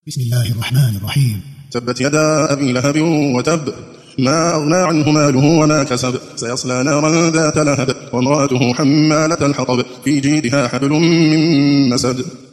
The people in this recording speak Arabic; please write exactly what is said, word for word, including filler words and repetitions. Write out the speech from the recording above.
بسم الله الرحمن الرحيم. تبت يدا أبي لهب وتب، ما أغنى عنه ماله وما كسب، سيصلى نارا ذات لهب، وامرأته حمالة الحطب، في جيدها حبل من مسد.